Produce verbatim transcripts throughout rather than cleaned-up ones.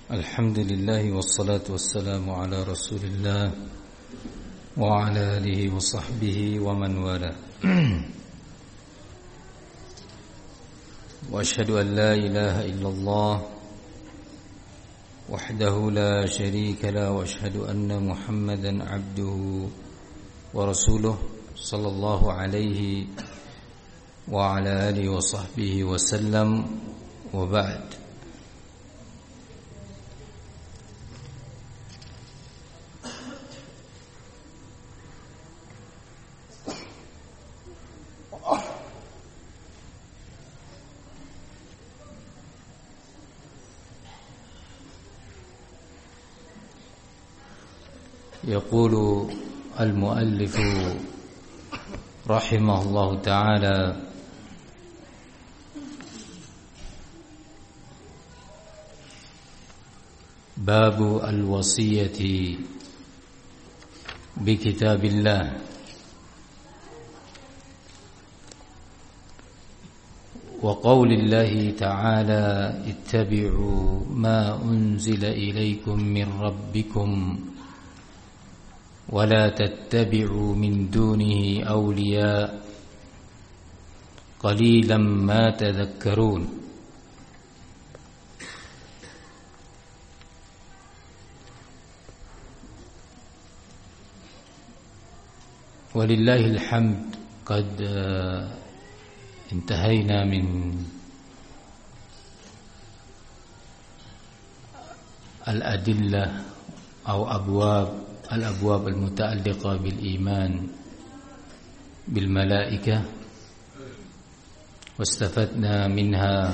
الحمد لله والصلاة والسلام على رسول الله وعلى آله وصحبه ومن والاه. وأشهد أن لا إله إلا الله وحده لا شريك له وأشهد أن محمدا عبده ورسوله صلى الله عليه وعلى آله وصحبه وسلم. وبعد. يقول المؤلف رحمه الله تعالى: باب الوصية بكتاب الله. وقول الله تعالى: اتبعوا ما أنزل إليكم من ربكم ولا تتبعوا من دونه أولياء قليلا ما تذكرون. ولله الحمد قد انتهينا من الأدلة أو أبواب الأبواب المتعلقة بالإيمان بالملائكة، واستفدنا منها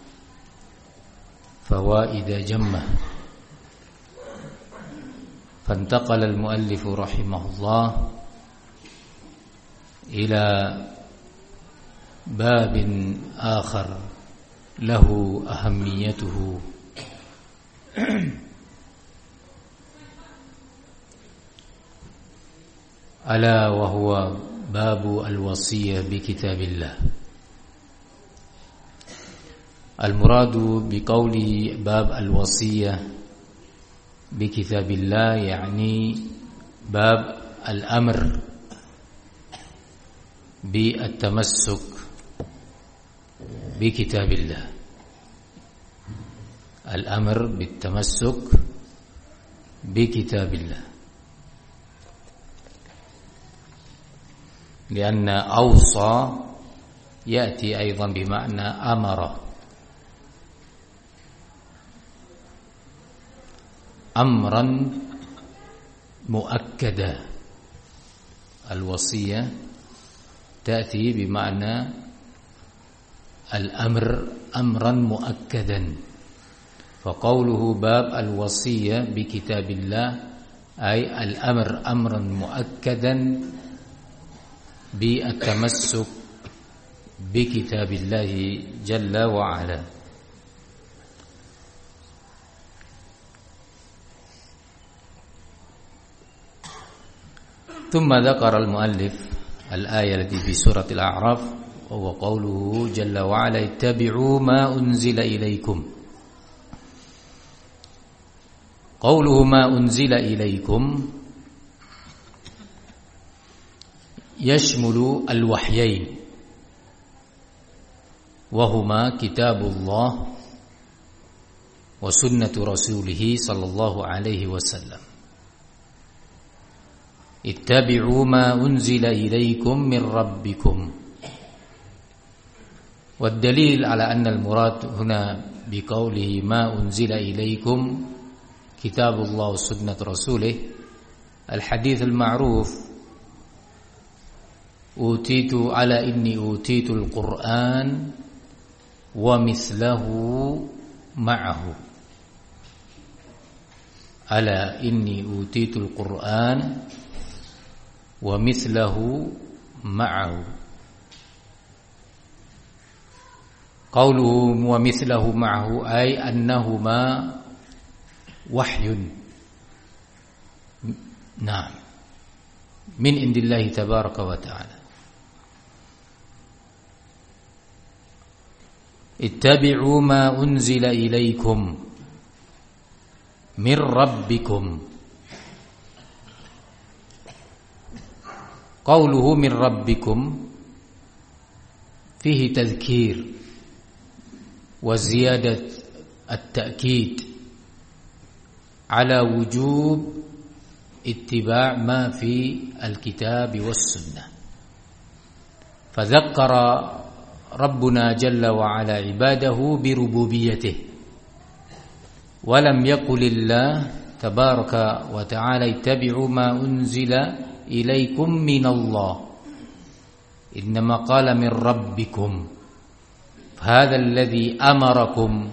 فوائد جمة. فانتقل المؤلف رحمه الله إلى باب آخر له أهميته، ألا وهو باب الوصية بكتاب الله. المراد بقوله باب الوصية بكتاب الله يعني باب الأمر بالتمسك بكتاب الله، الأمر بالتمسك بكتاب الله، لأن أوصى يأتي أيضا بمعنى أمر. أمرا مؤكدا، الوصية تأتي بمعنى الأمر أمرا مؤكدا. فقوله باب الوصية بكتاب الله أي الأمر أمرا مؤكدا بالتمسك بكتاب الله جل وعلا. ثم ذكر المؤلف الآية التي في سورة الأعراف، وهو قوله جل وعلا: اتبعوا ما أنزل إليكم. قوله ما أنزل إليكم يشمل الوحيين، وهما كتاب الله وسنة رسوله صلى الله عليه وسلم. اتبعوا ما أنزل إليكم من ربكم. والدليل على أن المراد هنا بقوله ما أنزل إليكم كتاب الله وسنة رسوله الحديث المعروف: أوتيت على إني أوتيت القرآن ومثله معه. ألا إني أوتيت القرآن ومثله معه. قوله ومثله معه أي أنهما وحي، نعم، من عند الله تبارك وتعالى. اتبعوا ما أنزل إليكم mir rabbikum. Qauluhu mir rabbikum fihi tadhkir wa ziyadat at-ta'kid ala wujub ittiba' ma fi al-kitab was-sunnah. Fadhakkara Rabbuna jalla wa ala ibadahu bi rububiyyatihi wa lam yaqulillah tabaraka wa ta'ala ittabi'u ma unzila ilaikum minallah, innama qala min rabbikum. Hadha alladhi amarakum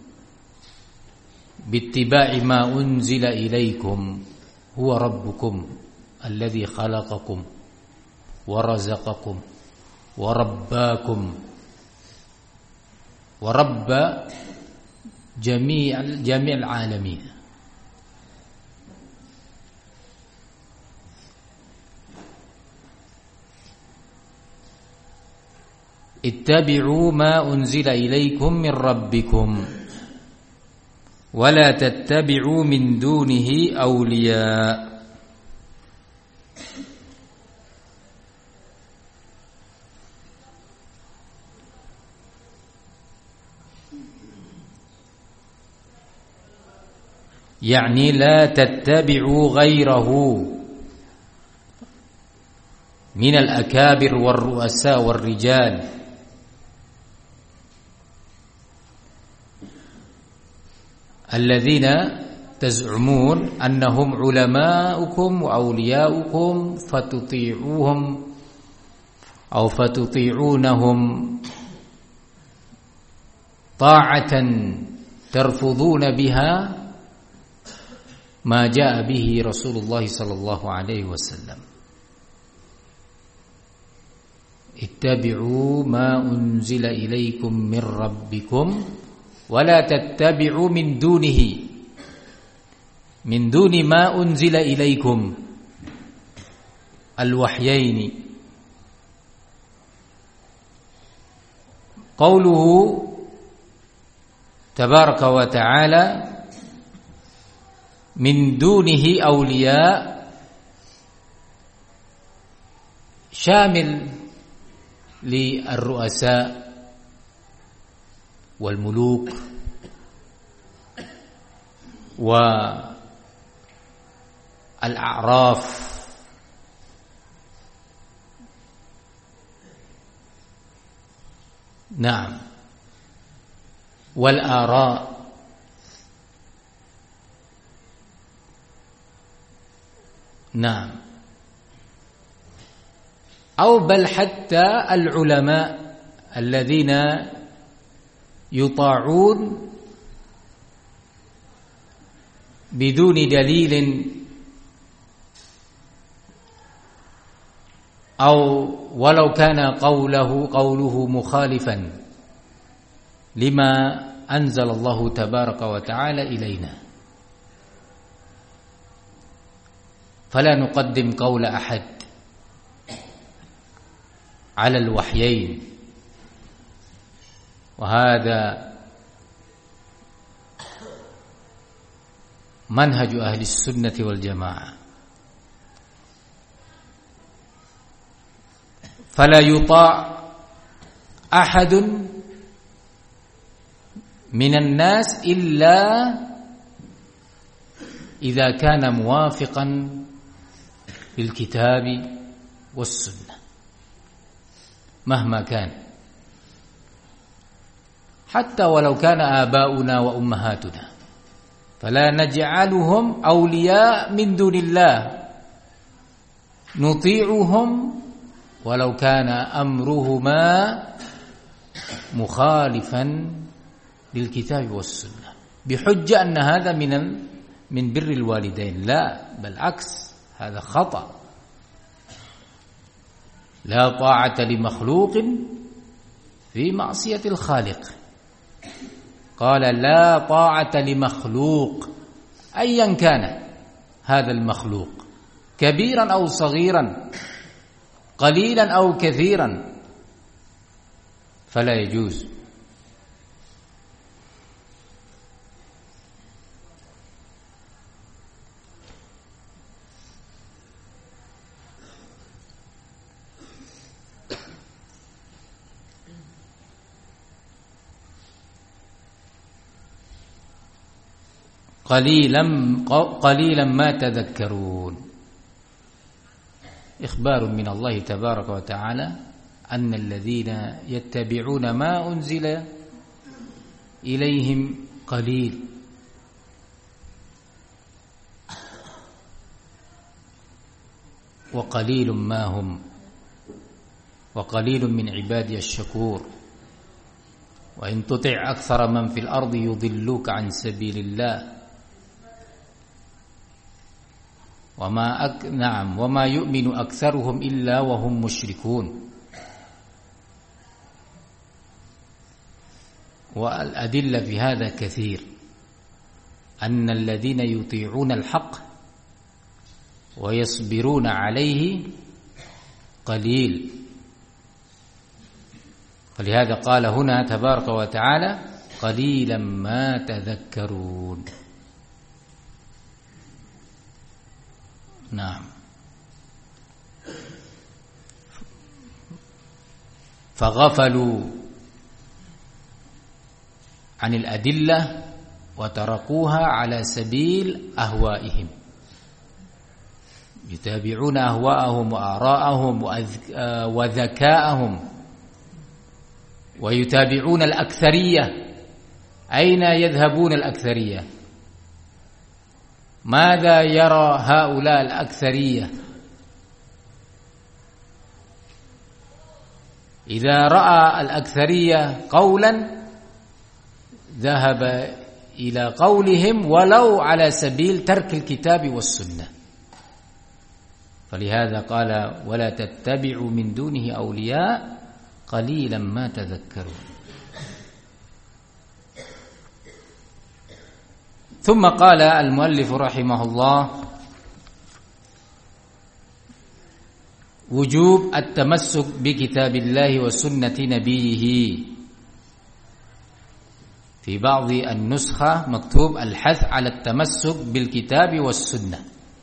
bittiba'i ma unzila ilaikum huwa rabbukum alladhi khalaqakum wa razaqakum wa rabbakum wa rabba jami'al jami'al alamin. Ittabi'u ma unzila ilaikum min rabbikum wa la tattabi'u min dunihi awliya. Yani la tattabi'u ghairahu min al-akabir wal-ru'asa wal-rijal alladhina taz'umun annahum ulama'ukum wa awliya'ukum fatuti'uhum aw fatuti'unahum ta'atan tarfuduna biha ma jaa bihi Rasulullah sallallahu alaihi wasallam. Ittabi'u ma unzila ilaikum min rabbikum wa la tattabi'u min dunihi min duni ma unzila ilaikum al-wahyaini. Qauluhu tabaraka wa ta'ala min dunihi awliya syamil li ar-ru'asa wal muluk wa al-a'raf na'am wal ara' نعم أو بل حتى العلماء الذين يطاعون بدون دليل أو ولو كان قوله قوله مخالفا لما أنزل الله تبارك وتعالى إلينا، فلا نقدم قول أحد على الوحيين. وهذا منهج أهل السنة والجماعة. فلا يطاع أحد من الناس إلا إذا كان موافقا بالكتاب والسنة مهما كان، حتى ولو كان آباؤنا وأمهاتنا، فلا نجعلهم أولياء من دون الله، نطيعهم ولو كان أمرهما مخالفا للكتاب والسنة بحجة أن هذا من من بر الوالدين. لا، بالعكس، هذا خطأ. لا طاعة لمخلوق في معصية الخالق. قال لا طاعة لمخلوق أيا كان هذا المخلوق، كبيرا أو صغيرا، قليلا أو كثيرا، فلا يجوز. قليلا قليلا ما تذكرون. إخبار من الله تبارك وتعالى أن الذين يتبعون ما أنزل إليهم قليل، وقليل ما هم، وقليل من عبادي الشكور. وإن تطع أكثر من في الأرض يضلوك عن سبيل الله وما أك... نعم وما يؤمن أكثرهم إلا وهم مشركون. والأدلة في هذا كثير، أن الذين يطيعون الحق ويصبرون عليه قليل. فلهذا قال هنا تبارك وتعالى قليلا ما تذكرون. نعم. فغفلوا عن الأدلة وتركوها على سبيل أهوائهم، يتابعون أهواءهم وآراءهم وذكاءهم، ويتابعون الأكثرية. أين يذهبون الأكثرية؟ ماذا يرى هؤلاء الأكثرية؟ إذا رأى الأكثرية قولا ذهب إلى قولهم ولو على سبيل ترك الكتاب والسنة. فلهذا قال ولا تتبعوا من دونه أولياء قليلا ما تذكرون. ثم قال المؤلف رحمه الله وجوب التمسك بكتاب الله وسنة نبيه. في بعض النسخة مكتوب الحث على التمسك بالكتاب والسنة.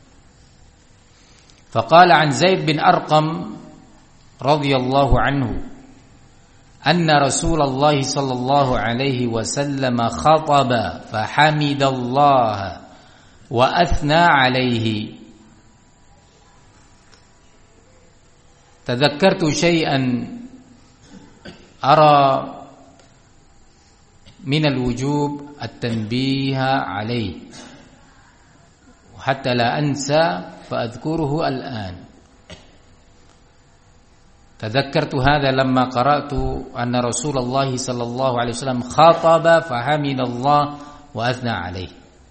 فقال عن زيد بن أرقم رضي الله عنه أن رسول الله صلى الله عليه وسلم خطب فحمد الله وأثنى عليه. تذكرت شيئا أرى من الوجوب التنبيه عليه، وحتى لا أنسى فأذكره الآن. تذكرت هذا لما قرأت أن رسول الله صلى الله عليه وسلم خطب فحمد الله وأثنى عليه،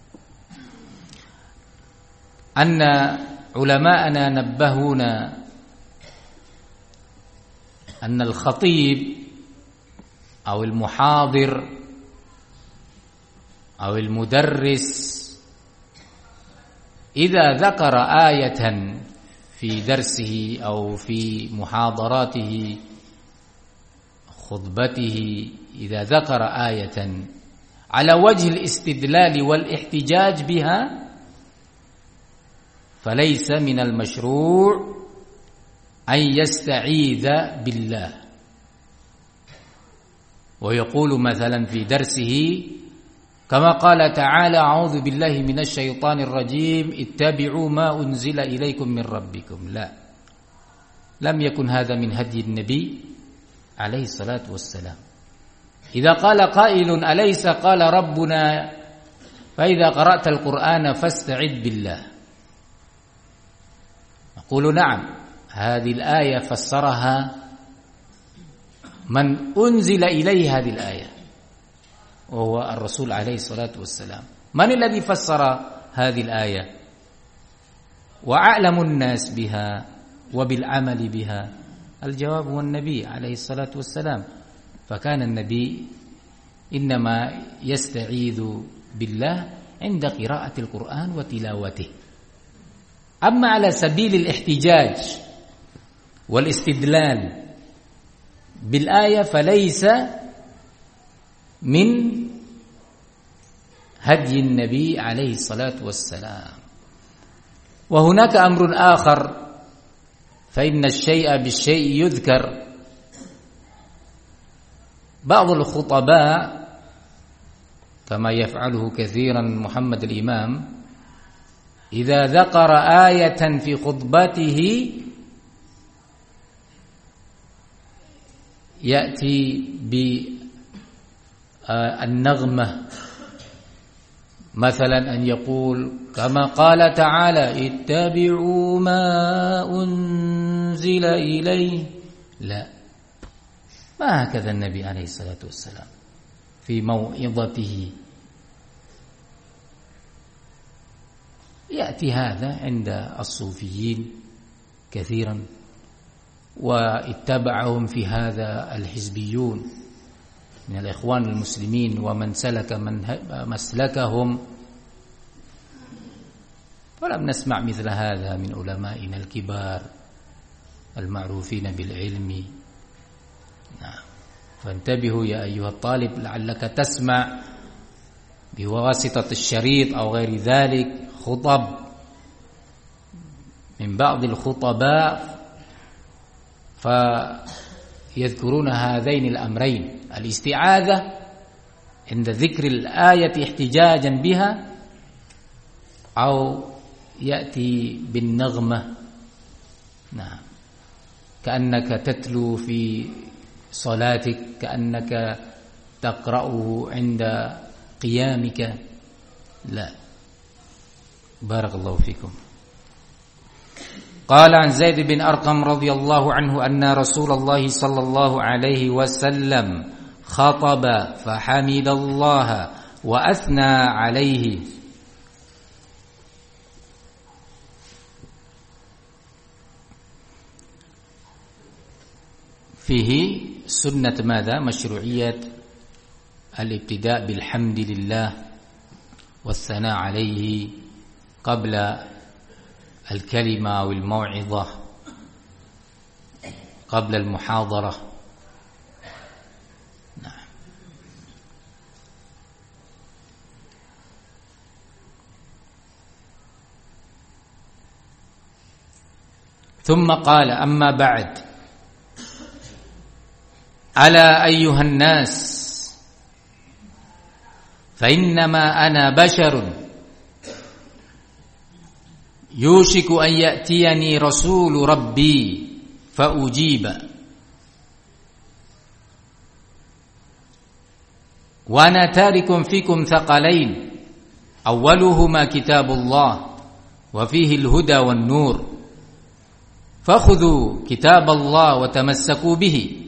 أن علماءنا نبهونا أن الخطيب أو المحاضر أو المدرس إذا ذكر آية في درسه أو في محاضراته خطبته، إذا ذكر آية على وجه الاستدلال والاحتجاج بها فليس من المشروع أن يستعيذ بالله ويقول مثلا في درسه كما قال تعالى أعوذ بالله من الشيطان الرجيم اتبعوا ما أنزل إليكم من ربكم. لا، لم يكن هذا من هدي النبي عليه الصلاة والسلام. إذا قال قائل أليس قال ربنا فإذا قرأت القرآن فاستعذ بالله، نقول نعم، هذه الآية فسرها من أنزل إليه هذه الآية وهو الرسول عليه الصلاة والسلام. من الذي فسر هذه الآية وأعلم الناس بها وبالعمل بها؟ الجواب هو النبي عليه الصلاة والسلام. فكان النبي إنما يستعيذ بالله عند قراءة القرآن وتلاوته. أما على سبيل الاحتجاج والاستدلال بالآية فليس من هدي النبي عليه الصلاة والسلام. وهناك أمر آخر، فإن الشيء بالشيء يذكر. بعض الخطباء كما يفعله كثيرا محمد الإمام، إذا ذكر آية في خطبته يأتي بالنغمة، مثلا أن يقول كما قال تعالى اتبعوا ما أنزل إليه. لا، ما هكذا النبي عليه الصلاة والسلام في موعظته. يأتي هذا عند الصوفيين كثيرا، واتبعهم في هذا الحزبيون من الإخوان المسلمين ومن سلك من مسلكهم، ولم نسمع مثل هذا من علمائنا الكبار المعروفين بالعلم. نعم. فانتبهوا يا أيها الطالب، لعلك تسمع بواسطة الشريط أو غير ذلك خطب من بعض الخطباء فيذكرون هذين الأمرين: الاستعاذة عند ذكر الآية احتجاجا بها، أو يأتي بالنغمة. نعم، كأنك تتلو في صلاتك، كأنك تقرأه عند قيامك. لا، بارك الله فيكم. قال عن زيد بن أرقم رضي الله عنه أن رسول الله صلى الله عليه وسلم خطب فحمد الله وأثنى عليه. فيه سنة ماذا؟ مشروعية الابتداء بالحمد لله والثناء عليه قبل الكلمة أو الموعظة، قبل المحاضرة. نعم. ثم قال: أما بعد، ألا أيها الناس، فإنما أنا بشر يوشك أن يأتيني رسول ربي فأجيب، وأنا تارك فيكم ثقلين، أولهما كتاب الله وفيه الهدى والنور، فخذوا كتاب الله وتمسكوا به.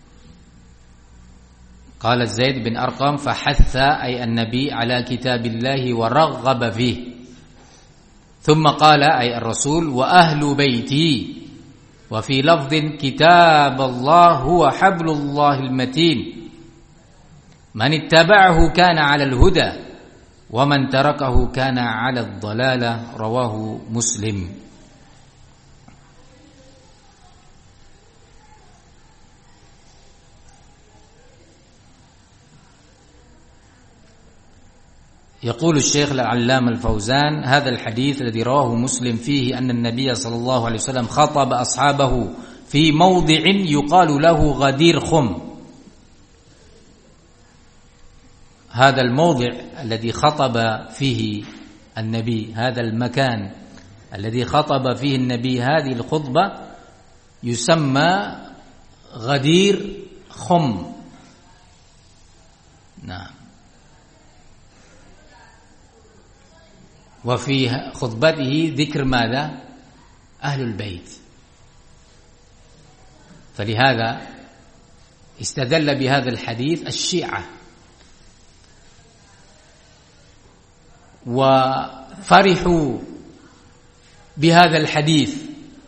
قال زيد بن أرقم: فحث أي النبي على كتاب الله ورغب فيه. ثم قال أي الرسول: وأهل بيتي. وفي لفظ: كتاب الله هو حبل الله المتين، من اتبعه كان على الهدى ومن تركه كان على الضلالة. رواه مسلم. يقول الشيخ العلامة الفوزان: هذا الحديث الذي رواه مسلم فيه أن النبي صلى الله عليه وسلم خطب أصحابه في موضع يقال له غدير خم. هذا الموضع الذي خطب فيه النبي، هذا المكان الذي خطب فيه النبي هذه الخطبة يسمى غدير خم. نعم. وفي خطبته ذكر ماذا؟ أهل البيت. فلهذا استدل بهذا الحديث الشيعة، وفرحوا بهذا الحديث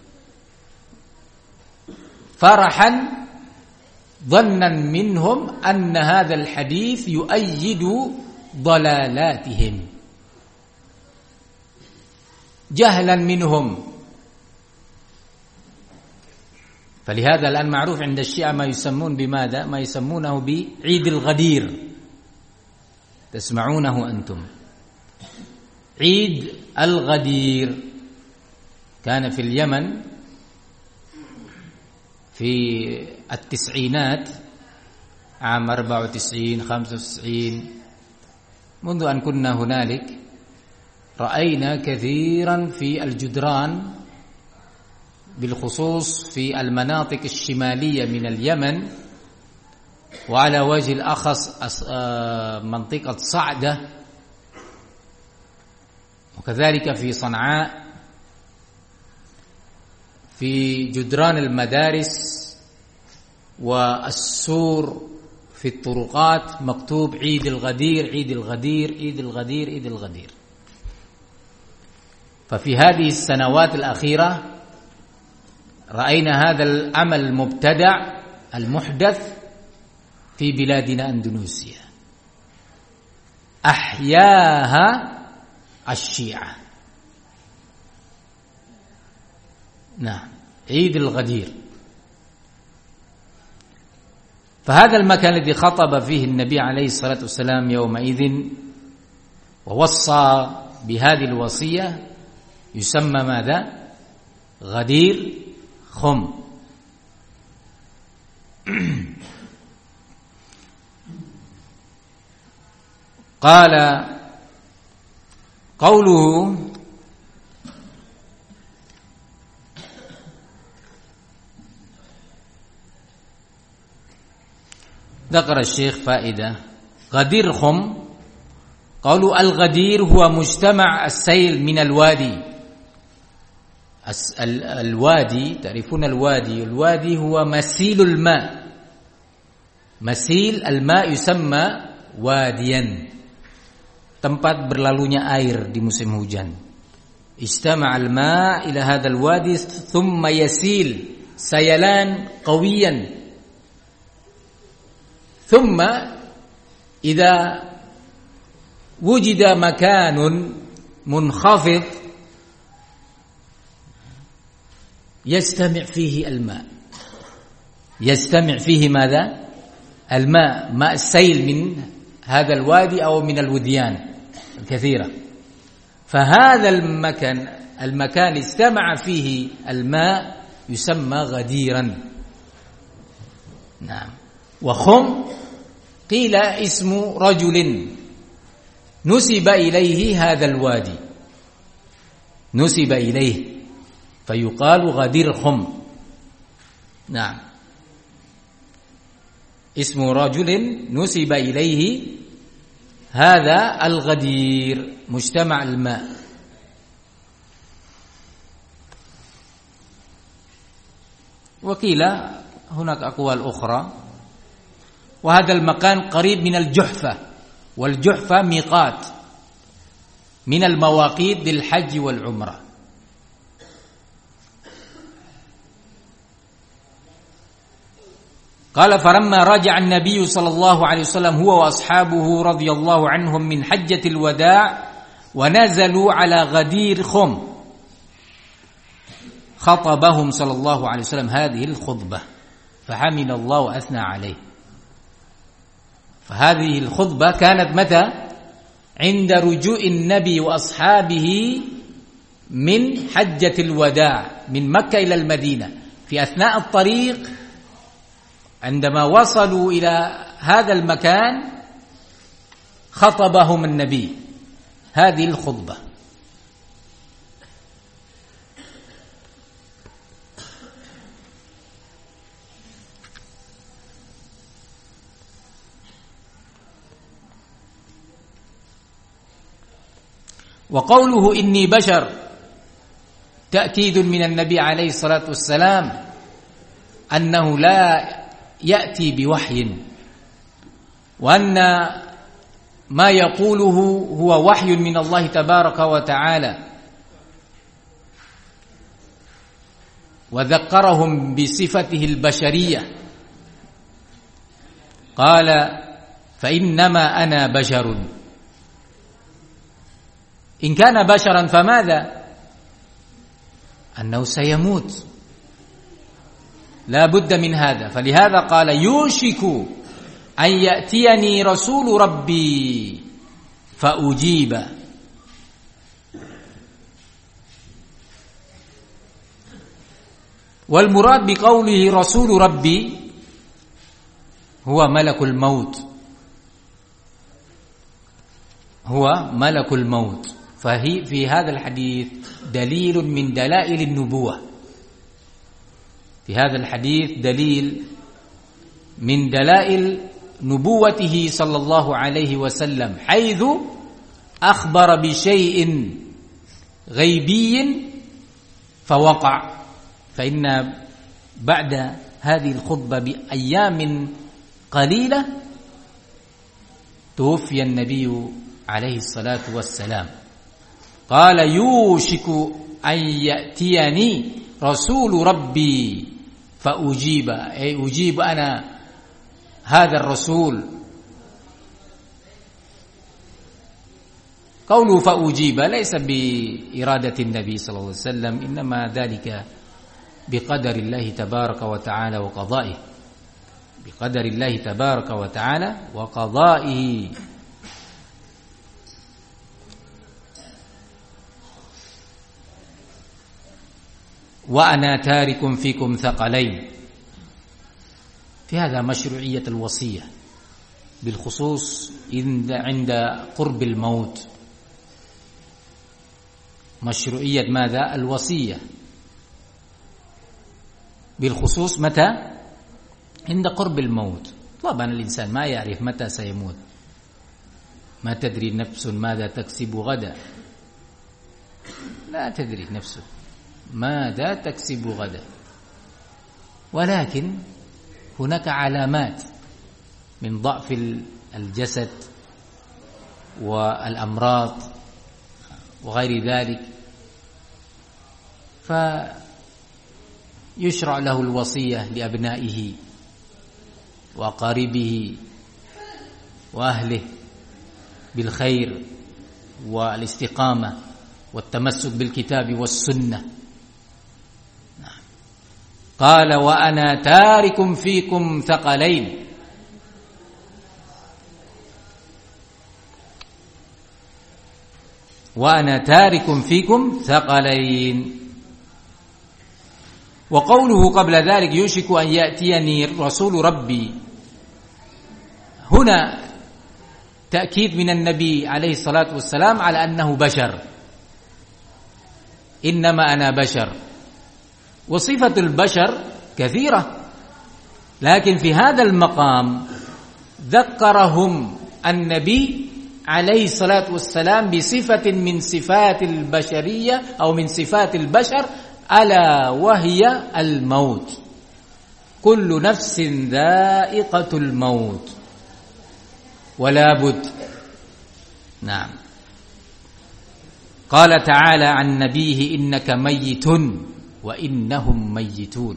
فرحا ظنا منهم أن هذا الحديث يؤيد ضلالاتهم، جهلا منهم. فلهذا الآن معروف عند الشيعة ما يسمون بماذا؟ ما يسمونه بعيد الغدير، تسمعونه أنتم، عيد الغدير. كان في اليمن في التسعينات، عام أربعة وتسعين خمسة وتسعين، منذ أن كنا هنالك رأينا كثيرا في الجدران، بالخصوص في المناطق الشمالية من اليمن، وعلى وجه الأخص منطقة صعدة، وكذلك في صنعاء، في جدران المدارس والسور في الطرقات مكتوب عيد الغدير عيد الغدير عيد الغدير عيد الغدير. ففي هذه السنوات الأخيرة رأينا هذا العمل المبتدع المحدث في بلادنا أندونيسيا، أحياها الشيعة. نعم، عيد الغدير. فهذا المكان الذي خطب فيه النبي عليه الصلاة والسلام يومئذ ووصى بهذه الوصية يسمى ماذا؟ غدير خم. قال قوله ذكر الشيخ فائدة غدير خم. قالوا الغدير هو مجتمع السيل من الوادي. الوادي تعرفون الوادي، الوادي هو مسيل الماء، مسيل الماء يسمى واديا، tempat berlalunya air di musim hujan. Istama' al-ma' ila hadha al-wadi thumma yasil sayalan qawiyan. ثم إذا وجد مكان منخفض يستمع فيه الماء، يستمع فيه ماذا؟ الماء، ماء السيل من هذا الوادي أو من الوديان الكثيرة. فهذا المكان المكان استمع فيه الماء يسمى غديرا. نعم. وخم قيل اسم رجل نسب إليه هذا الوادي، نسب إليه فيقال غدير خم. نعم، اسم رجل نسب إليه هذا الغدير مجتمع الماء. وقيل هناك أقوال أخرى. وهذا المكان قريب من الجحفة، والجحفة ميقات من المواقيت للحج والعمرة. قال فلما رجع النبي صلى الله عليه وسلم هو وأصحابه رضي الله عنهم من حجة الوداع ونزلوا على غدير خم خطبهم صلى الله عليه وسلم هذه الخطبة فحمد الله وأثنى عليه. فهذه الخطبة كانت متى؟ عند رجوع النبي وأصحابه من حجة الوداع من مكة إلى المدينة. في أثناء الطريق عندما وصلوا إلى هذا المكان خطبهم النبي هذه الخطبة. وقوله إني بشر تأكيد من النبي عليه الصلاة والسلام أنه لا يأتي بوحي، وأن ما يقوله هو وحي من الله تبارك وتعالى. وذكرهم بصفته البشرية قال فإنما أنا بشر. إن كان بشرا فماذا؟ أنه سيموت، لا بد من هذا. فلهذا قال يوشك أن يأتيني رسول ربي فأجيب. والمراد بقوله رسول ربي هو ملك الموت. هو ملك الموت. فهي في هذا الحديث دليل من دلائل النبوة، في هذا الحديث دليل من دلائل نبوته صلى الله عليه وسلم، حيث أخبر بشيء غيبي فوقع. فإن بعد هذه الخطبة بأيام قليلة توفي النبي عليه الصلاة والسلام. قال: يوشك أن يأتيني رسول ربي فأجيب، أي أجيب أنا هذا الرسول. قوله فأجيب ليس بإرادة النبي صلى الله عليه وسلم، إنما ذلك بقدر الله تبارك وتعالى وقضائه، بقدر الله تبارك وتعالى وقضائه. وأنا تارك فيكم ثقلين. في هذا مشروعية الوصية بالخصوص عند قرب الموت. مشروعية ماذا؟ الوصية بالخصوص متى؟ عند قرب الموت. طبعا الإنسان ما يعرف متى سيموت، ما تدري نفس ماذا تكسب غدا، لا تدري نفس ماذا تكسب غدا، ولكن هناك علامات من ضعف الجسد والأمراض وغير ذلك، فيشرع له الوصية لأبنائه وأقاربه وأهله بالخير والاستقامة والتمسك بالكتاب والسنة. قال: وأنا تارك فيكم ثقلين. وأنا تارك فيكم ثقلين. وقوله قبل ذلك: يوشك أن يأتيني رسول ربي، هنا تأكيد من النبي عليه الصلاة والسلام على أنه بشر، إنما أنا بشر. وصفة البشر كثيرة، لكن في هذا المقام ذكرهم النبي عليه الصلاة والسلام بصفة من صفات البشرية أو من صفات البشر، ألا وهي الموت. كل نفس ذائقة الموت ولا بد. نعم. قال تعالى عن نبيه: إنك ميت وإنهم ميتون،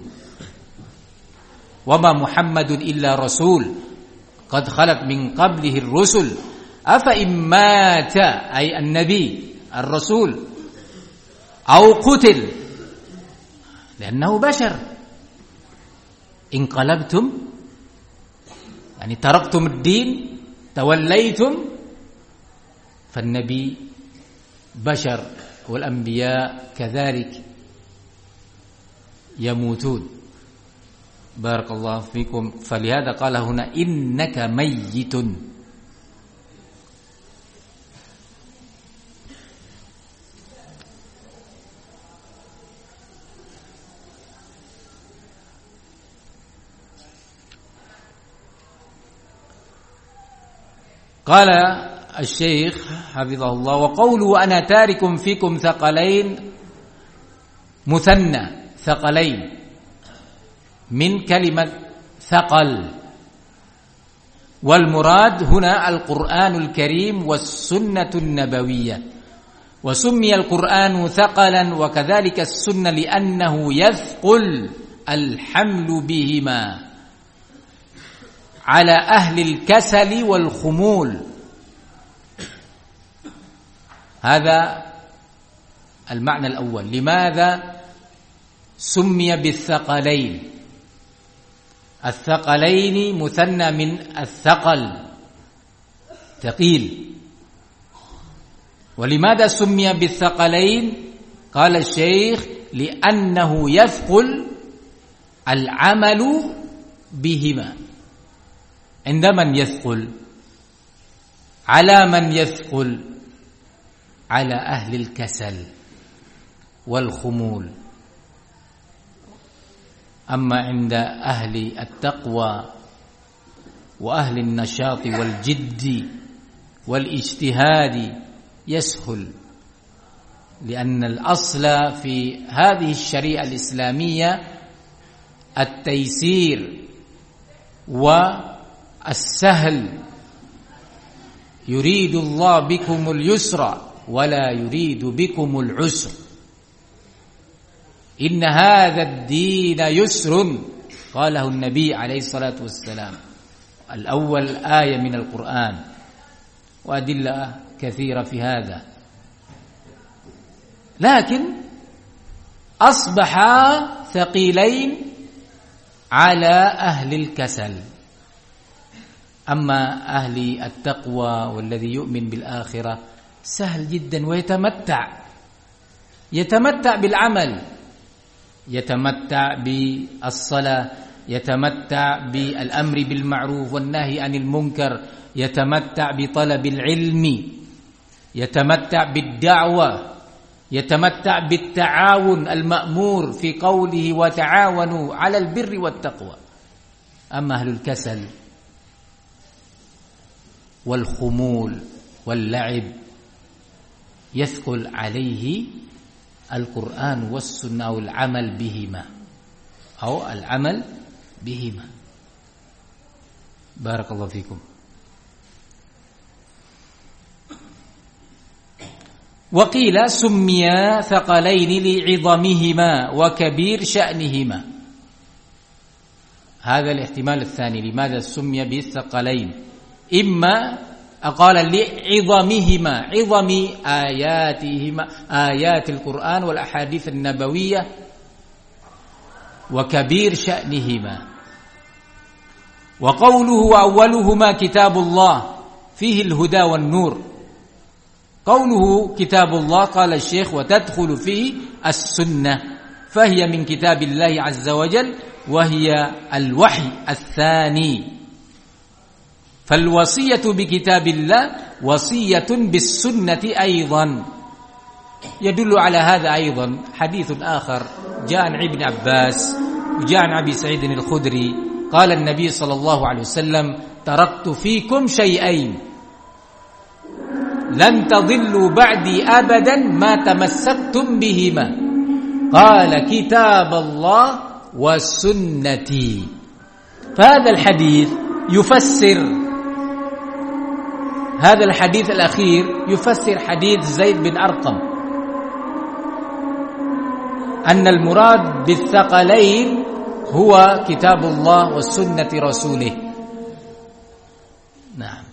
وما محمد إلا رسول قد خلت من قبله الرسل أفإن مات، أي النبي الرسول، أو قتل، لأنه بشر، انقلبتم يعني تركتم الدين، توليتم، فالنبي بشر والأنبياء كذلك يموتون. بارك الله فيكم. فلهذا قال هنا: إنك ميت. قال الشيخ حفظه الله: وقوله أنا تارك فيكم ثقلين مثنى، ثقلين من كلمة ثقل، والمراد هنا القرآن الكريم والسنة النبوية. وسمي القرآن ثقلا وكذلك السنة لأنه يثقل الحمل بهما على أهل الكسل والخمول. هذا المعنى الأول. لماذا سمي بالثقلين؟ الثقلين مثنى من الثقل، ثقيل. ولماذا سمي بالثقلين؟ قال الشيخ: لأنه يثقل العمل بهما. عند من يثقل؟ على من يثقل؟ على أهل الكسل والخمول. أما عند أهل التقوى وأهل النشاط والجد والاجتهاد يسهل، لأن الأصل في هذه الشريعة الإسلامية التيسير والسهل. يريد الله بكم اليسر ولا يريد بكم العسر، إن هذا الدين يسر، قاله النبي عليه الصلاة والسلام. الأول آية من القرآن، وأدلة كثيرة في هذا. لكن أصبح ثقيلين على أهل الكسل. أما أهل التقوى والذي يؤمن بالآخرة سهل جدا، ويتمتع يتمتع بالعمل، يتمتع بالصلاة، يتمتع بالأمر بالمعروف والنهي عن المنكر، يتمتع بطلب العلم، يتمتع بالدعوة، يتمتع بالتعاون المأمور في قوله وتعاونوا على البر والتقوى. أما أهل الكسل والخمول واللعب يثقل عليه القرآن والسنة أو العمل بهما أو العمل بهما. بارك الله فيكم. وقيل سميا ثقلين لعظمهما وكبير شأنهما. هذا الاحتمال الثاني، لماذا سمي بالثقلين؟ إما قال لعظمهما، عظم آياتهما، آيات القرآن والأحاديث النبوية، وكبير شأنهما. وقوله أولهما كتاب الله فيه الهدى والنور. قوله كتاب الله قال الشيخ وتدخل فيه السنة، فهي من كتاب الله عز وجل، وهي الوحي الثاني. فالوصية بكتاب الله وصية بالسنة أيضا. يدل على هذا أيضا حديث آخر جاء عن ابن عباس وجاء عن أبي سعيد الخدري قال النبي صلى الله عليه وسلم تركت فيكم شيئين لن تضلوا بعدي أبدا ما تمسكتم بهما، قال كتاب الله وسنتي. فهذا الحديث يفسر، هذا الحديث الأخير يفسر حديث زيد بن أرقم أن المراد بالثقلين هو كتاب الله وسنة رسوله. نعم.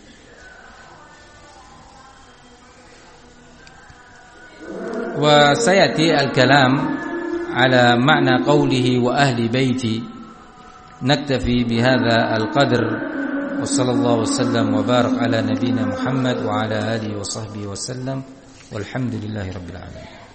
وسيأتي الكلام على معنى قوله وأهل بيتي. نكتفي بهذا القدر، وصلى الله وسلم وبارك على نبينا محمد وعلى آله وصحبه وسلم، والحمد لله رب العالمين.